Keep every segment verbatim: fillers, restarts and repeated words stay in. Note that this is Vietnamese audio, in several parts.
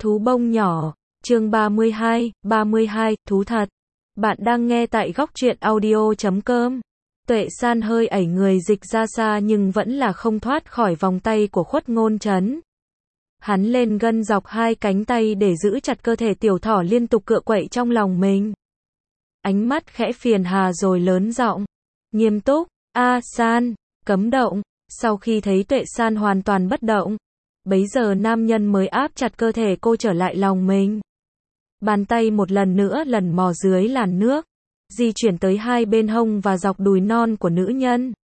Thú bông nhỏ, chương ba mươi hai, ba mươi hai, thú thật. Bạn đang nghe tại góc truyện audio chấm com. Tuệ San hơi ẩy người dịch ra xa nhưng vẫn là không thoát khỏi vòng tay của Khuất Ngôn Trấn. Hắn lên gân dọc hai cánh tay để giữ chặt cơ thể tiểu thỏ liên tục cựa quậy trong lòng mình. Ánh mắt khẽ phiền hà rồi lớn giọng, nghiêm túc, "A San, cấm động." Sau khi thấy Tuệ San hoàn toàn bất động, bấy giờ nam nhân mới áp chặt cơ thể cô trở lại lòng mình. Bàn tay một lần nữa lần mò dưới làn nước, di chuyển tới hai bên hông và dọc đùi non của nữ nhân.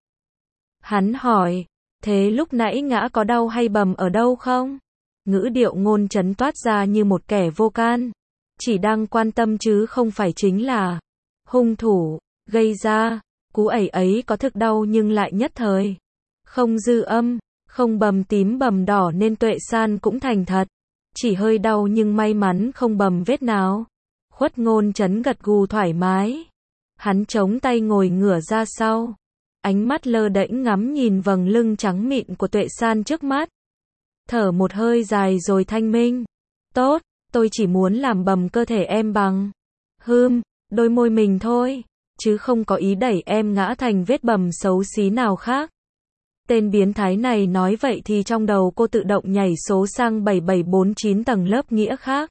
Hắn hỏi, "Thế lúc nãy ngã có đau hay bầm ở đâu không?" Ngữ điệu Ngôn Trấn toát ra như một kẻ vô can, chỉ đang quan tâm chứ không phải chính là hung thủ gây ra. Cú ẩy ấy có thực đau nhưng lại nhất thời, không dư âm, không bầm tím bầm đỏ nên Tuệ San cũng thành thật. Chỉ hơi đau nhưng may mắn không bầm vết nào. Khuất Ngôn Trấn gật gù thoải mái. Hắn chống tay ngồi ngửa ra sau. Ánh mắt lơ đễnh ngắm nhìn vầng lưng trắng mịn của Tuệ San trước mắt. Thở một hơi dài rồi thanh minh. "Tốt, tôi chỉ muốn làm bầm cơ thể em bằng hưm, đôi môi mình thôi, chứ không có ý đẩy em ngã thành vết bầm xấu xí nào khác." Tên biến thái này nói vậy thì trong đầu cô tự động nhảy số sang bảy bảy bốn chín tầng lớp nghĩa khác.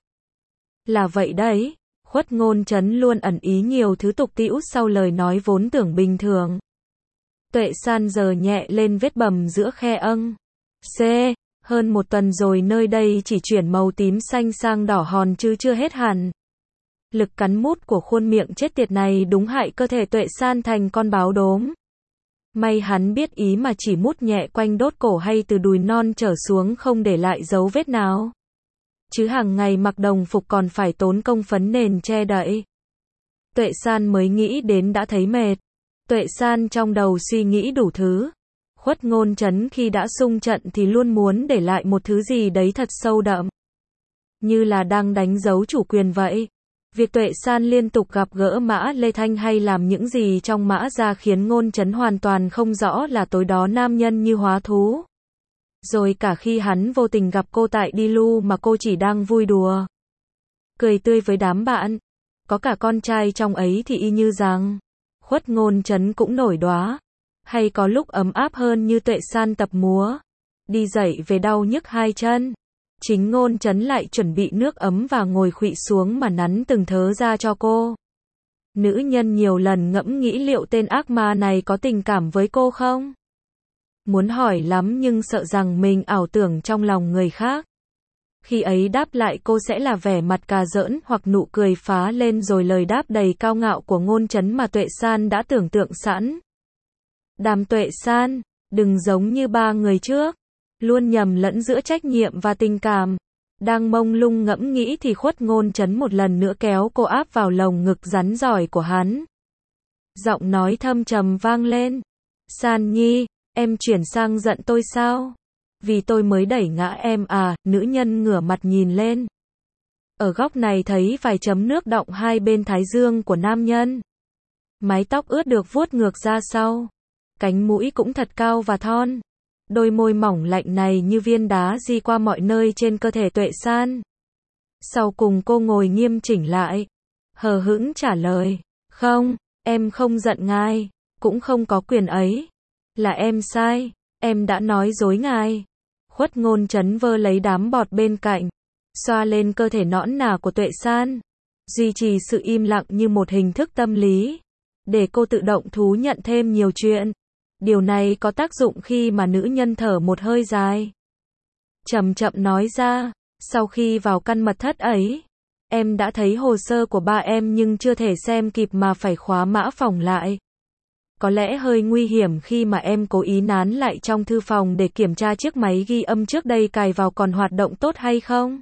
Là vậy đấy, Khuất Ngôn Trấn luôn ẩn ý nhiều thứ tục tĩu sau lời nói vốn tưởng bình thường. Tuệ San giờ nhẹ lên vết bầm giữa khe âng. C. Hơn một tuần rồi nơi đây chỉ chuyển màu tím xanh sang đỏ hòn chứ chưa hết hẳn. Lực cắn mút của khuôn miệng chết tiệt này đúng hại cơ thể Tuệ San thành con báo đốm. May hắn biết ý mà chỉ mút nhẹ quanh đốt cổ hay từ đùi non trở xuống không để lại dấu vết nào. Chứ hàng ngày mặc đồng phục còn phải tốn công phấn nền che đậy. Tuệ San mới nghĩ đến đã thấy mệt. Tuệ San trong đầu suy nghĩ đủ thứ. Khuất Ngôn Trấn khi đã xung trận thì luôn muốn để lại một thứ gì đấy thật sâu đậm. Như là đang đánh dấu chủ quyền vậy. Việc Tuệ San liên tục gặp gỡ Mã Lê Thanh hay làm những gì trong Mã gia khiến Ngôn Trấn hoàn toàn không rõ là tối đó nam nhân như hóa thú. Rồi cả khi hắn vô tình gặp cô tại đi lu mà cô chỉ đang vui đùa, cười tươi với đám bạn. Có cả con trai trong ấy thì y như rằng Khuất Ngôn Trấn cũng nổi đóa. Hay có lúc ấm áp hơn như Tuệ San tập múa, đi dậy về đau nhức hai chân. Chính Ngôn Trấn lại chuẩn bị nước ấm và ngồi khuỵu xuống mà nắn từng thớ ra cho cô. Nữ nhân nhiều lần ngẫm nghĩ liệu tên ác ma này có tình cảm với cô không? Muốn hỏi lắm nhưng sợ rằng mình ảo tưởng trong lòng người khác. Khi ấy đáp lại cô sẽ là vẻ mặt cà giỡn hoặc nụ cười phá lên rồi lời đáp đầy cao ngạo của Ngôn Trấn mà Tuệ San đã tưởng tượng sẵn. "Đàm Tuệ San, đừng giống như ba người trước, luôn nhầm lẫn giữa trách nhiệm và tình cảm." Đang mông lung ngẫm nghĩ thì Khuất Ngôn Trấn một lần nữa kéo cô áp vào lồng ngực rắn giỏi của hắn. Giọng nói thâm trầm vang lên. "San Nhi, em chuyển sang giận tôi sao? Vì tôi mới đẩy ngã em à?" Nữ nhân ngửa mặt nhìn lên. Ở góc này thấy vài chấm nước đọng hai bên thái dương của nam nhân. Mái tóc ướt được vuốt ngược ra sau. Cánh mũi cũng thật cao và thon. Đôi môi mỏng lạnh này như viên đá di qua mọi nơi trên cơ thể Tuệ San. Sau cùng cô ngồi nghiêm chỉnh lại, hờ hững trả lời, "Không, em không giận ngài, cũng không có quyền ấy. Là em sai, em đã nói dối ngài." Khuất Ngôn Trấn vơ lấy đám bọt bên cạnh, xoa lên cơ thể nõn nà của Tuệ San, duy trì sự im lặng như một hình thức tâm lý, để cô tự động thú nhận thêm nhiều chuyện. Điều này có tác dụng khi mà nữ nhân thở một hơi dài. Chậm chậm nói ra, "Sau khi vào căn mật thất ấy, em đã thấy hồ sơ của ba em nhưng chưa thể xem kịp mà phải khóa mã phòng lại. Có lẽ hơi nguy hiểm khi mà em cố ý nán lại trong thư phòng để kiểm tra chiếc máy ghi âm trước đây cài vào còn hoạt động tốt hay không.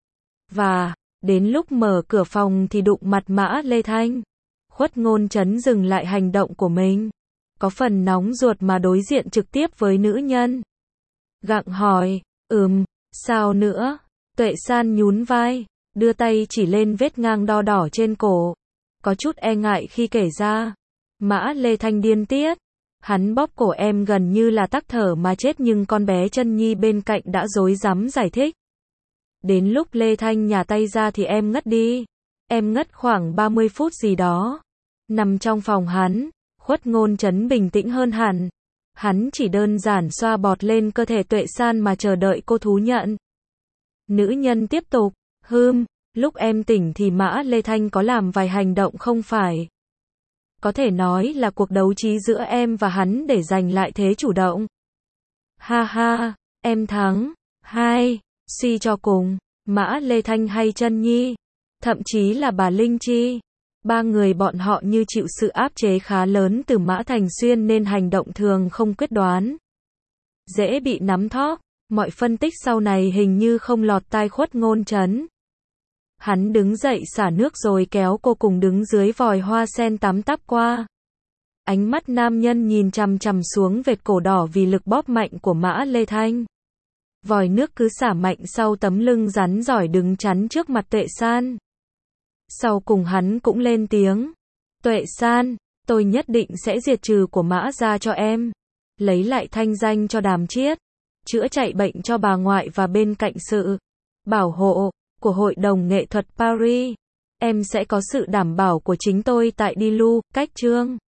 Và, đến lúc mở cửa phòng thì đụng mặt Mã Lê Thanh." Khuất Ngôn Trấn dừng lại hành động của mình. Có phần nóng ruột mà đối diện trực tiếp với nữ nhân. Gặng hỏi, "Ừm, sao nữa?" Tuệ San nhún vai, đưa tay chỉ lên vết ngang đo đỏ trên cổ. Có chút e ngại khi kể ra. Mã Lê Thanh điên tiết. Hắn bóp cổ em gần như là tắc thở mà chết nhưng con bé chân nhi bên cạnh đã rối rắm giải thích. Đến lúc Lê Thanh nhả tay ra thì em ngất đi. Em ngất khoảng ba mươi phút gì đó. Nằm trong phòng hắn, Khuất Ngôn Trấn bình tĩnh hơn hẳn. Hắn chỉ đơn giản xoa bọt lên cơ thể Tuệ San mà chờ đợi cô thú nhận. Nữ nhân tiếp tục, hưm, lúc em tỉnh thì Mã Lê Thanh có làm vài hành động không phải. Có thể nói là cuộc đấu trí giữa em và hắn để giành lại thế chủ động. Ha ha, em thắng. Hai, suy cho cùng, Mã Lê Thanh hay Chân Nhi, thậm chí là bà Linh Chi. Ba người bọn họ như chịu sự áp chế khá lớn từ Mã Thành Xuyên nên hành động thường không quyết đoán. Dễ bị nắm thóp, mọi phân tích sau này hình như không lọt tai Khuất Ngôn Trấn. Hắn đứng dậy xả nước rồi kéo cô cùng đứng dưới vòi hoa sen tắm tắp qua. Ánh mắt nam nhân nhìn chằm chằm xuống vệt cổ đỏ vì lực bóp mạnh của Mã Lê Thanh. Vòi nước cứ xả mạnh sau tấm lưng rắn giỏi đứng chắn trước mặt Tuệ San. Sau cùng hắn cũng lên tiếng. Tuệ San, tôi nhất định sẽ diệt trừ của Mã ra cho em. Lấy lại thanh danh cho Đàm Chiết. Chữa chạy bệnh cho bà ngoại và bên cạnh sự bảo hộ của Hội đồng Nghệ thuật Paris. Em sẽ có sự đảm bảo của chính tôi tại Đi Lu, cách chương.